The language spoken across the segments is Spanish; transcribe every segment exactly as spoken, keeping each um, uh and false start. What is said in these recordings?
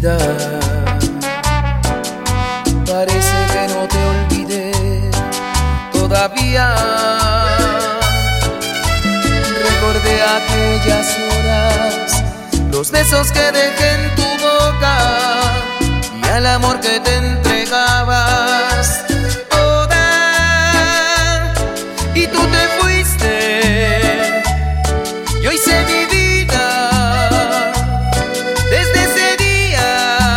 mentira. Parece que no te olvidé todavía. Recordé aquellas horas, los besos que dejé en tu boca y al amor que te entregabas toda. Y tú te fuiste y hoy sé mi vida. Desde ese día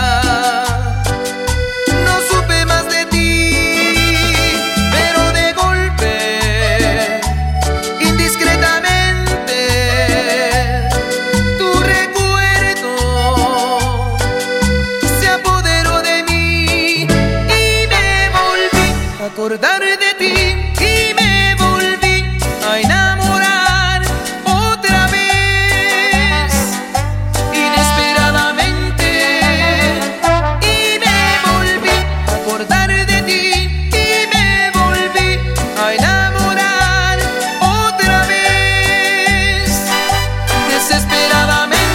no supe más de ti, pero de golpe, indiscretamente, tu recuerdo se apoderó de mí y me volví a acordar de ti y me volví a enamorar otra vez, inesperadamente, y me volví a acordar de ti y me volví a enamorar otra vez, desesperadamente.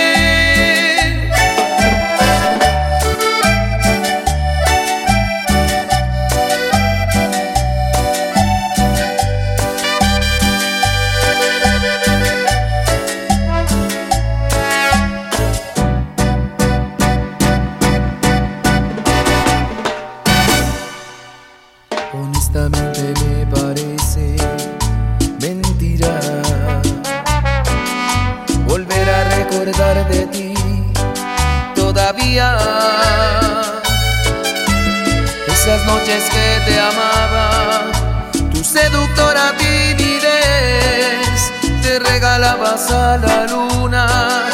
Honestamente me parece mentira volver a recordar de ti todavía. Esas noches que te amaba, tu seductora timidez, te regalabas a la luna